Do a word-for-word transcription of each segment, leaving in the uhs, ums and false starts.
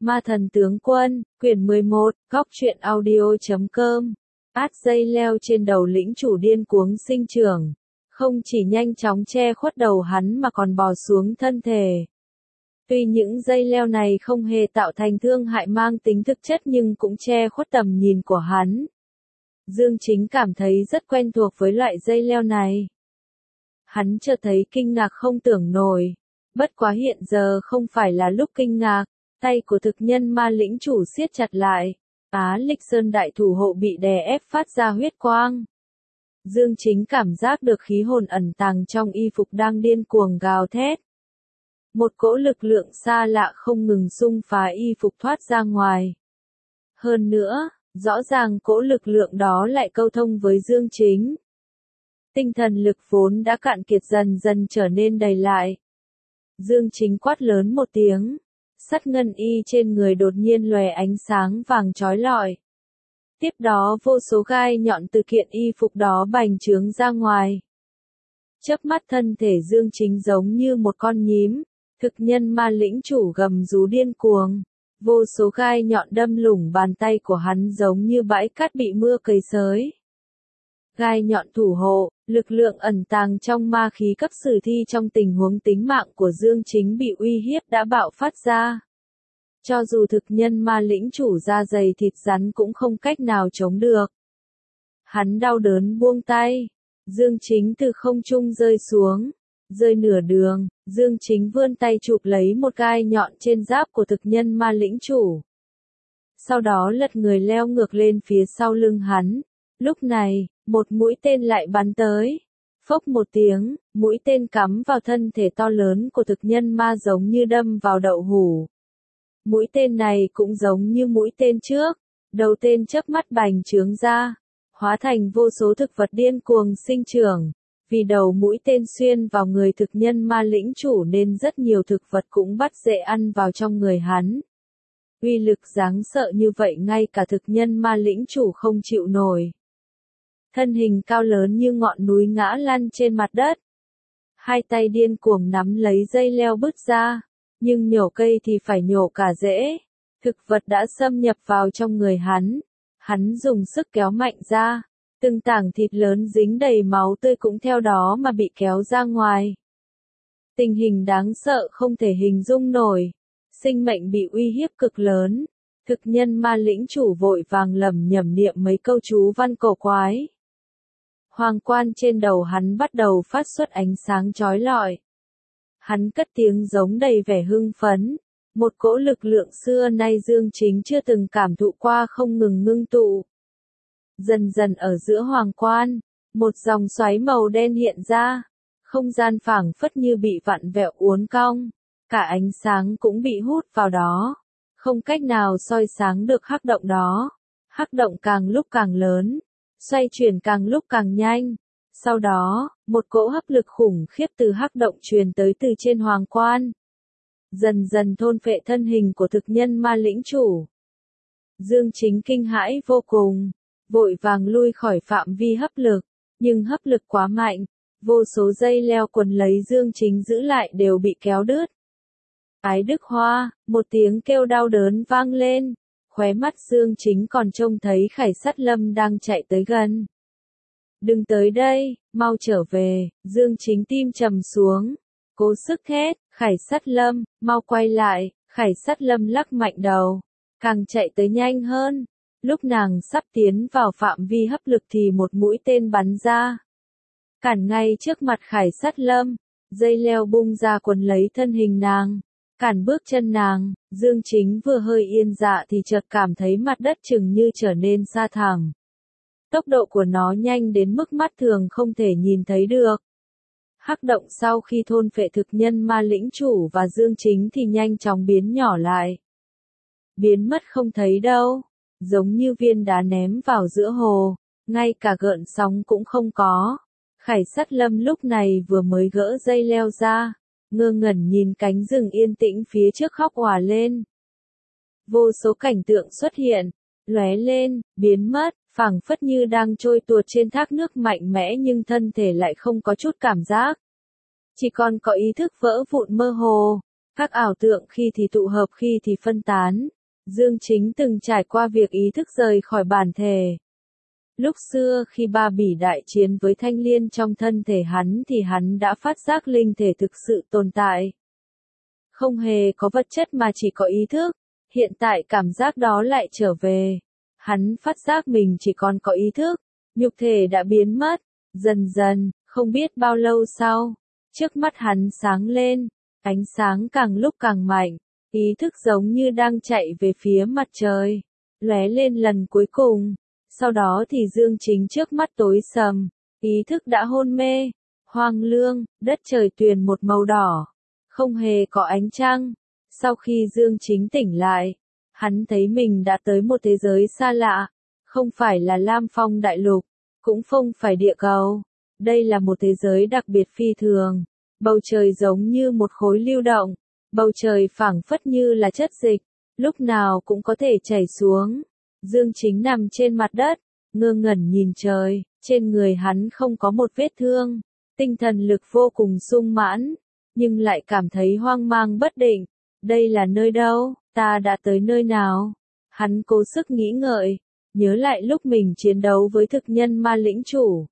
Ma thần tướng quân, quyển mười một, góc truyện audio chấm com. Át dây leo trên đầu lĩnh chủ điên cuống sinh trưởng. Không chỉ nhanh chóng che khuất đầu hắn mà còn bò xuống thân thể. Tuy những dây leo này không hề tạo thành thương hại mang tính thực chất nhưng cũng che khuất tầm nhìn của hắn. Dương Chính cảm thấy rất quen thuộc với loại dây leo này. Hắn chợt thấy kinh ngạc không tưởng nổi. Bất quá hiện giờ không phải là lúc kinh ngạc, tay của thực nhân ma lĩnh chủ siết chặt lại. Á Lịch Sơn đại thủ hộ bị đè ép phát ra huyết quang. Dương Chính cảm giác được khí hồn ẩn tàng trong y phục đang điên cuồng gào thét. Một cỗ lực lượng xa lạ không ngừng xung phá y phục thoát ra ngoài. Hơn nữa, rõ ràng cỗ lực lượng đó lại câu thông với Dương Chính. Tinh thần lực vốn đã cạn kiệt dần dần trở nên đầy lại. Dương Chính quát lớn một tiếng. Sắt ngân y trên người đột nhiên lòe ánh sáng vàng chói lọi. Tiếp đó vô số gai nhọn từ kiện y phục đó bành trướng ra ngoài. Chớp mắt thân thể Dương Chính giống như một con nhím, thực nhân ma lĩnh chủ gầm rú điên cuồng. Vô số gai nhọn đâm lủng bàn tay của hắn giống như bãi cát bị mưa cày xới. Gai nhọn thủ hộ, lực lượng ẩn tàng trong ma khí cấp sử thi trong tình huống tính mạng của Dương Chính bị uy hiếp đã bạo phát ra. Cho dù thực nhân ma lĩnh chủ da dày thịt rắn cũng không cách nào chống được. Hắn đau đớn buông tay. Dương Chính từ không trung rơi xuống. Rơi nửa đường, Dương Chính vươn tay chụp lấy một gai nhọn trên giáp của thực nhân ma lĩnh chủ. Sau đó lật người leo ngược lên phía sau lưng hắn. Lúc này, một mũi tên lại bắn tới. Phốc một tiếng, mũi tên cắm vào thân thể to lớn của thực nhân ma giống như đâm vào đậu hũ. Mũi tên này cũng giống như mũi tên trước, đầu tên chớp mắt bành trướng ra, hóa thành vô số thực vật điên cuồng sinh trưởng. Vì đầu mũi tên xuyên vào người thực nhân ma lĩnh chủ nên rất nhiều thực vật cũng bắt dễ ăn vào trong người hắn. Uy lực đáng sợ như vậy ngay cả thực nhân ma lĩnh chủ không chịu nổi. Thân hình cao lớn như ngọn núi ngã lăn trên mặt đất. Hai tay điên cuồng nắm lấy dây leo bứt ra, nhưng nhổ cây thì phải nhổ cả rễ. Thực vật đã xâm nhập vào trong người hắn. Hắn dùng sức kéo mạnh ra, từng tảng thịt lớn dính đầy máu tươi cũng theo đó mà bị kéo ra ngoài. Tình hình đáng sợ không thể hình dung nổi. Sinh mệnh bị uy hiếp cực lớn. Thực nhân ma lĩnh chủ vội vàng lẩm nhẩm niệm mấy câu chú văn cổ quái. Hoàng quan trên đầu hắn bắt đầu phát xuất ánh sáng chói lọi. Hắn cất tiếng giống đầy vẻ hưng phấn. Một cỗ lực lượng xưa nay Dương Chính chưa từng cảm thụ qua không ngừng ngưng tụ. Dần dần ở giữa hoàng quan, một dòng xoáy màu đen hiện ra. Không gian phảng phất như bị vặn vẹo uốn cong. Cả ánh sáng cũng bị hút vào đó. Không cách nào soi sáng được hắc động đó. Hắc động càng lúc càng lớn. Xoay chuyển càng lúc càng nhanh. Sau đó, một cỗ hấp lực khủng khiếp từ hắc động truyền tới từ trên hoàng quan. Dần dần thôn phệ thân hình của thực nhân ma lĩnh chủ. Dương Chính kinh hãi vô cùng, vội vàng lui khỏi phạm vi hấp lực, nhưng hấp lực quá mạnh, vô số dây leo quấn lấy Dương Chính giữ lại đều bị kéo đứt. Ái Đức Hoa, một tiếng kêu đau đớn vang lên. Khóe mắt Dương Chính còn trông thấy Khải Sắt Lâm đang chạy tới gần. Đừng tới đây, mau trở về, Dương Chính tim trầm xuống. Cố sức thét, Khải Sắt Lâm, mau quay lại, Khải Sắt Lâm lắc mạnh đầu. Càng chạy tới nhanh hơn. Lúc nàng sắp tiến vào phạm vi hấp lực thì một mũi tên bắn ra. Cản ngay trước mặt Khải Sắt Lâm, dây leo bung ra quấn lấy thân hình nàng. Cản bước chân nàng, Dương Chính vừa hơi yên dạ thì chợt cảm thấy mặt đất chừng như trở nên xa thẳm. Tốc độ của nó nhanh đến mức mắt thường không thể nhìn thấy được. Hắc động sau khi thôn phệ thực nhân ma lĩnh chủ và Dương Chính thì nhanh chóng biến nhỏ lại. Biến mất không thấy đâu, giống như viên đá ném vào giữa hồ, ngay cả gợn sóng cũng không có. Khải Sắt Lâm lúc này vừa mới gỡ dây leo ra. Ngơ ngẩn nhìn cánh rừng yên tĩnh phía trước khóc òa lên. Vô số cảnh tượng xuất hiện, lóe lên, biến mất, phảng phất như đang trôi tuột trên thác nước mạnh mẽ nhưng thân thể lại không có chút cảm giác. Chỉ còn có ý thức vỡ vụn mơ hồ. Các ảo tượng khi thì tụ hợp khi thì phân tán. Dương Chính từng trải qua việc ý thức rời khỏi bản thể. Lúc xưa khi Ba Bỉ đại chiến với Thanh Liên trong thân thể hắn thì hắn đã phát giác linh thể thực sự tồn tại. Không hề có vật chất mà chỉ có ý thức. Hiện tại cảm giác đó lại trở về. Hắn phát giác mình chỉ còn có ý thức. Nhục thể đã biến mất. Dần dần, không biết bao lâu sau, trước mắt hắn sáng lên. Ánh sáng càng lúc càng mạnh. Ý thức giống như đang chạy về phía mặt trời. Lóe lên lần cuối cùng. Sau đó thì Dương Chính trước mắt tối sầm. Ý thức đã hôn mê. Hoang lương, đất trời tuyền một màu đỏ. Không hề có ánh trăng. Sau khi Dương Chính tỉnh lại, hắn thấy mình đã tới một thế giới xa lạ. Không phải là Lam Phong đại lục, cũng không phải địa cầu. Đây là một thế giới đặc biệt phi thường. Bầu trời giống như một khối lưu động. Bầu trời phảng phất như là chất dịch, lúc nào cũng có thể chảy xuống. Dương Chính nằm trên mặt đất, ngơ ngẩn nhìn trời, trên người hắn không có một vết thương. Tinh thần lực vô cùng sung mãn, nhưng lại cảm thấy hoang mang bất định. Đây là nơi đâu? Ta đã tới nơi nào? Hắn cố sức nghĩ ngợi, nhớ lại lúc mình chiến đấu với thực nhân ma lĩnh chủ.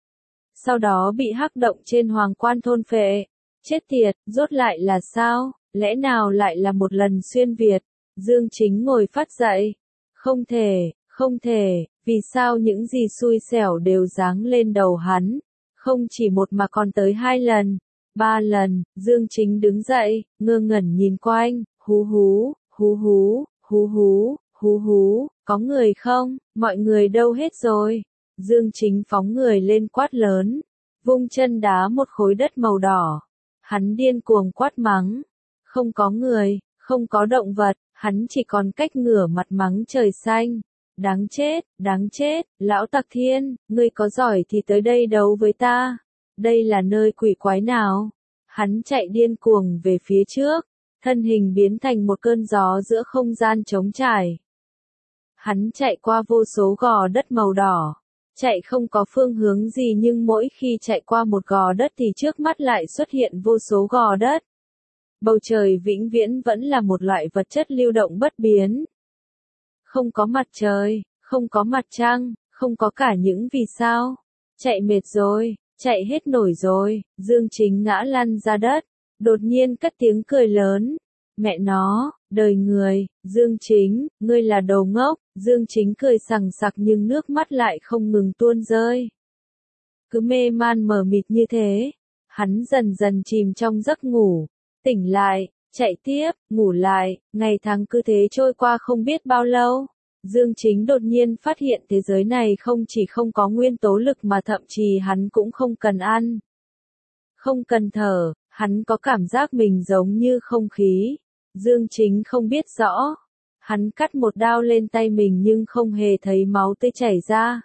Sau đó bị hắc động trên hoàng quan thôn phệ. Chết tiệt, rốt lại là sao? Lẽ nào lại là một lần xuyên Việt? Dương Chính ngồi phát dậy. Không thể, không thể, vì sao những gì xui xẻo đều giáng lên đầu hắn? Không chỉ một mà còn tới hai lần, ba lần. Dương Chính đứng dậy, ngơ ngẩn nhìn quanh, hú hú, hú hú, hú hú, hú hú, có người không? Mọi người đâu hết rồi? Dương Chính phóng người lên quát lớn, vung chân đá một khối đất màu đỏ. Hắn điên cuồng quát mắng. Không có người, không có động vật, hắn chỉ còn cách ngửa mặt mắng trời xanh. Đáng chết, đáng chết, lão Tặc Thiên, ngươi có giỏi thì tới đây đấu với ta. Đây là nơi quỷ quái nào? Hắn chạy điên cuồng về phía trước, thân hình biến thành một cơn gió giữa không gian trống trải. Hắn chạy qua vô số gò đất màu đỏ. Chạy không có phương hướng gì nhưng mỗi khi chạy qua một gò đất thì trước mắt lại xuất hiện vô số gò đất. Bầu trời vĩnh viễn vẫn là một loại vật chất lưu động bất biến. Không có mặt trời, không có mặt trăng, không có cả những vì sao. Chạy mệt rồi, chạy hết nổi rồi, Dương Chính ngã lăn ra đất, đột nhiên cất tiếng cười lớn. Mẹ nó, đời người, Dương Chính, ngươi là đồ ngốc. Dương Chính cười sằng sặc nhưng nước mắt lại không ngừng tuôn rơi. Cứ mê man mờ mịt như thế, hắn dần dần chìm trong giấc ngủ, tỉnh lại, chạy tiếp, ngủ lại, ngày tháng cứ thế trôi qua không biết bao lâu. Dương Chính đột nhiên phát hiện thế giới này không chỉ không có nguyên tố lực mà thậm chí hắn cũng không cần ăn. Không cần thở, hắn có cảm giác mình giống như không khí. Dương Chính không biết rõ. Hắn cắt một đao lên tay mình nhưng không hề thấy máu tươi chảy ra.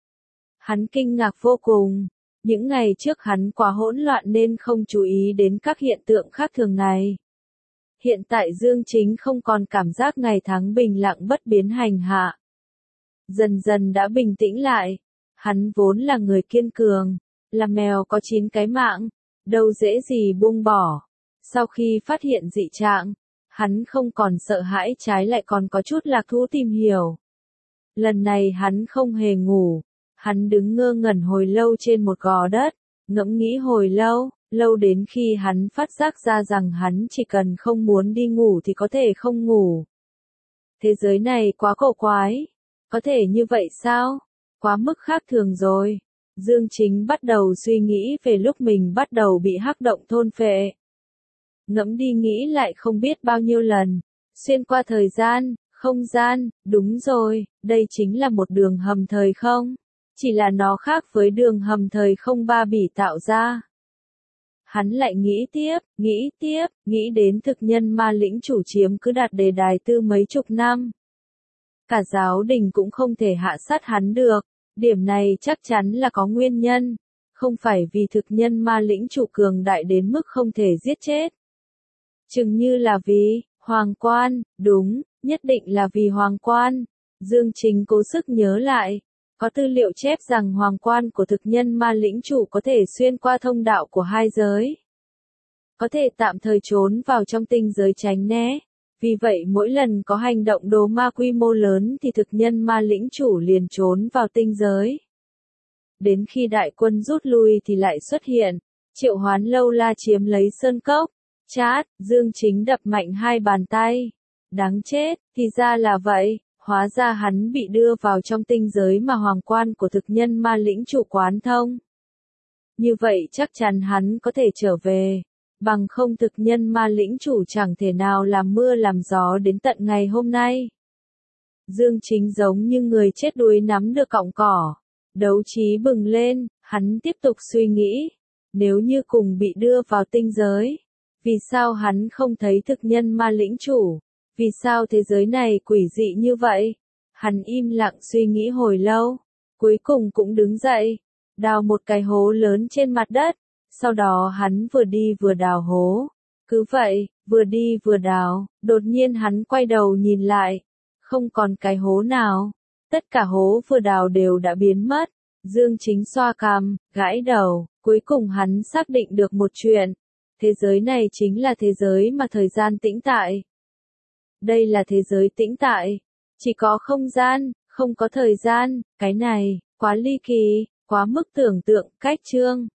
Hắn kinh ngạc vô cùng. Những ngày trước hắn quá hỗn loạn nên không chú ý đến các hiện tượng khác thường này. Hiện tại Dương Chính không còn cảm giác ngày tháng bình lặng bất biến hành hạ. Dần dần đã bình tĩnh lại. Hắn vốn là người kiên cường, là mèo có chín cái mạng, đâu dễ gì buông bỏ. Sau khi phát hiện dị trạng, hắn không còn sợ hãi trái lại còn có chút lạc thú tìm hiểu. Lần này hắn không hề ngủ, hắn đứng ngơ ngẩn hồi lâu trên một gò đất, ngẫm nghĩ hồi lâu, lâu đến khi hắn phát giác ra rằng hắn chỉ cần không muốn đi ngủ thì có thể không ngủ. Thế giới này quá cổ quái, có thể như vậy sao? Quá mức khác thường rồi. Dương Chính bắt đầu suy nghĩ về lúc mình bắt đầu bị hắc động thôn phệ. Ngẫm đi nghĩ lại không biết bao nhiêu lần, xuyên qua thời gian, không gian, đúng rồi, đây chính là một đường hầm thời không, chỉ là nó khác với đường hầm thời không Ba Bỉ tạo ra. Hắn lại nghĩ tiếp, nghĩ tiếp, nghĩ đến thực nhân ma lĩnh chủ chiếm cứ đạt đề đài tư mấy chục năm. Cả giáo đình cũng không thể hạ sát hắn được, điểm này chắc chắn là có nguyên nhân, không phải vì thực nhân ma lĩnh chủ cường đại đến mức không thể giết chết. Chừng như là vì, hoàng quan, đúng, nhất định là vì hoàng quan. Dương Chính cố sức nhớ lại, có tư liệu chép rằng hoàng quan của thực nhân ma lĩnh chủ có thể xuyên qua thông đạo của hai giới. có thể tạm thời trốn vào trong tinh giới tránh né. Vì vậy mỗi lần có hành động đồ ma quy mô lớn thì thực nhân ma lĩnh chủ liền trốn vào tinh giới. Đến khi đại quân rút lui thì lại xuất hiện, triệu hoán lâu la chiếm lấy sơn cốc. Chát, Dương Chính đập mạnh hai bàn tay. Đáng chết, thì ra là vậy, hóa ra hắn bị đưa vào trong tinh giới mà hoàng quan của thực nhân ma lĩnh chủ quán thông. Như vậy chắc chắn hắn có thể trở về, bằng không thực nhân ma lĩnh chủ chẳng thể nào làm mưa làm gió đến tận ngày hôm nay. Dương Chính giống như người chết đuối nắm được cọng cỏ, đấu trí bừng lên, hắn tiếp tục suy nghĩ, nếu như cùng bị đưa vào tinh giới, vì sao hắn không thấy thực nhân ma lĩnh chủ, vì sao thế giới này quỷ dị như vậy? Hắn im lặng suy nghĩ hồi lâu, cuối cùng cũng đứng dậy, đào một cái hố lớn trên mặt đất, sau đó hắn vừa đi vừa đào hố. Cứ vậy, vừa đi vừa đào, đột nhiên hắn quay đầu nhìn lại, không còn cái hố nào, tất cả hố vừa đào đều đã biến mất. Dương Chính xoa cằm, gãi đầu, cuối cùng hắn xác định được một chuyện, thế giới này chính là thế giới mà thời gian tĩnh tại. Đây là thế giới tĩnh tại, chỉ có không gian, không có thời gian, cái này, quá ly kỳ, quá mức tưởng tượng, cách chương.